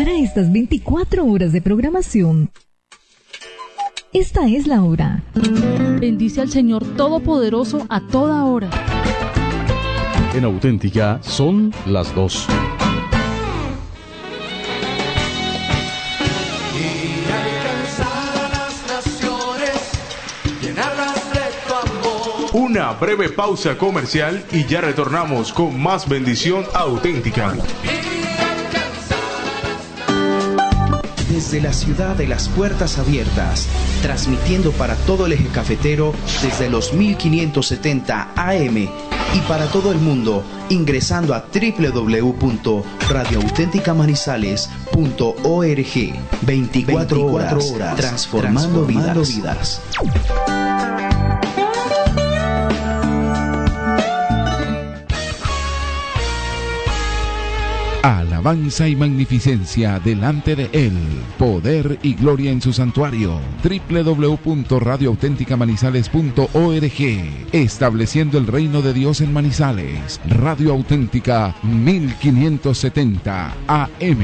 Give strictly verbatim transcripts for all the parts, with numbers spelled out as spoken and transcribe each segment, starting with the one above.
para estas veinticuatro horas de programación. Esta es la hora. Bendice al Señor Todopoderoso a toda hora. En Auténtica son las dos. Una breve pausa comercial y ya retornamos con más bendición auténtica. Desde la ciudad de las puertas abiertas, transmitiendo para todo el eje cafetero desde los mil quinientos setenta A M y para todo el mundo, ingresando a doble u doble u doble u punto radio auténtica manizales punto org. veinticuatro horas, transformando, transformando vidas. vidas. Alabanza y magnificencia delante de Él, poder y gloria en su santuario. doble u doble u doble u punto radio auténtica manizales punto org. Estableciendo el reino de Dios en Manizales. Radio Auténtica mil quinientos setenta A M.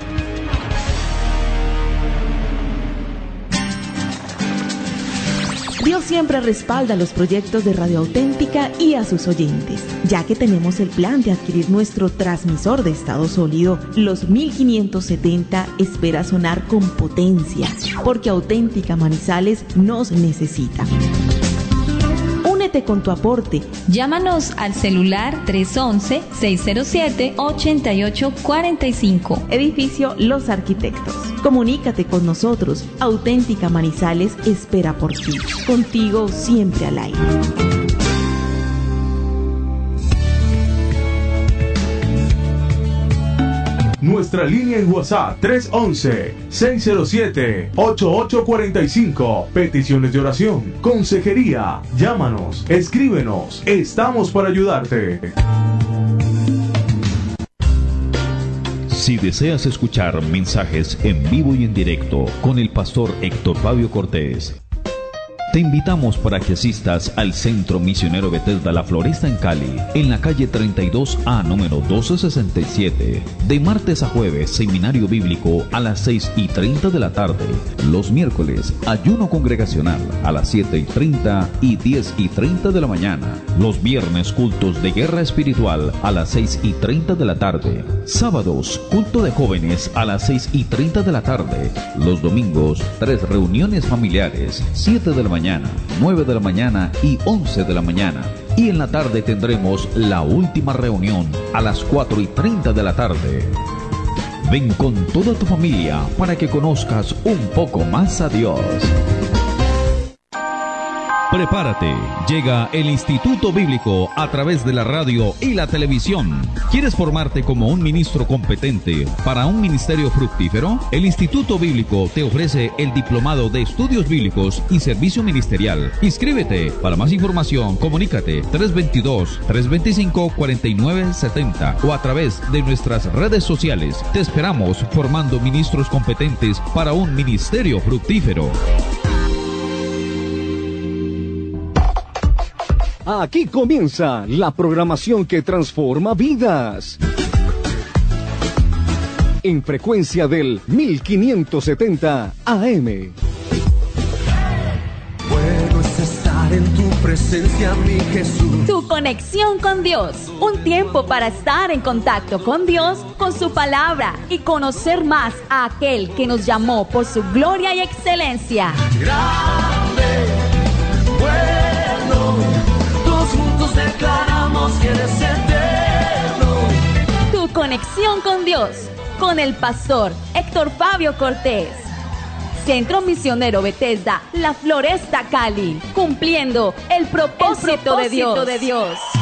Dios siempre respalda los proyectos de Radio Auténtica y a sus oyentes, ya que tenemos el plan de adquirir nuestro transmisor de estado sólido. Los mil quinientos setenta espera sonar con potencia, porque Auténtica Manizales nos necesita. Únete con tu aporte. Llámanos al celular tres once, seis cero siete, ochenta y ocho cuarenta y cinco. Edificio Los Arquitectos. Comunícate con nosotros. Auténtica Manizales espera por ti. Contigo siempre al aire. Nuestra línea en WhatsApp tres once, seis cero siete, ocho ocho cuatro cinco. Peticiones de oración, consejería. Llámanos, escríbenos. Estamos para ayudarte. Si deseas escuchar mensajes en vivo y en directo con el pastor Héctor Fabio Cortés, te invitamos para que asistas al Centro Misionero Bethesda La Floresta en Cali, en la calle treinta y dos A, número doce sesenta y siete. De martes a jueves, seminario bíblico a las seis y treinta de la tarde. Los miércoles, ayuno congregacional a las siete y treinta y diez y treinta de la mañana. Los viernes, cultos de guerra espiritual a las seis y treinta de la tarde. Sábados, culto de jóvenes a las seis y treinta de la tarde. Los domingos, tres reuniones familiares, siete de la mañana. nueve de la mañana y once de la mañana. Y en la tarde tendremos la última reunión a las cuatro y treinta de la tarde. Ven con toda tu familia para que conozcas un poco más a Dios. Prepárate, llega el Instituto Bíblico a través de la radio y la televisión. ¿Quieres formarte como un ministro competente para un ministerio fructífero? El Instituto Bíblico te ofrece el Diplomado de Estudios Bíblicos y Servicio Ministerial. Inscríbete. Para más información, comunícate tres dos dos, tres dos cinco, cuatro nueve siete cero o a través de nuestras redes sociales. Te esperamos formando ministros competentes para un ministerio fructífero. Aquí comienza la programación que transforma vidas. En frecuencia del mil quinientos setenta A M. Puedo estar en tu presencia, mi Jesús. Tu conexión con Dios. Un tiempo para estar en contacto con Dios, con su palabra y conocer más a aquel que nos llamó por su gloria y excelencia. Grande, bueno, todos juntos declaramos que eres eterno. Tu conexión con Dios, con el pastor Héctor Fabio Cortés. Centro Misionero Bethesda La Floresta, Cali, cumpliendo el propósito, el propósito de Dios. De Dios.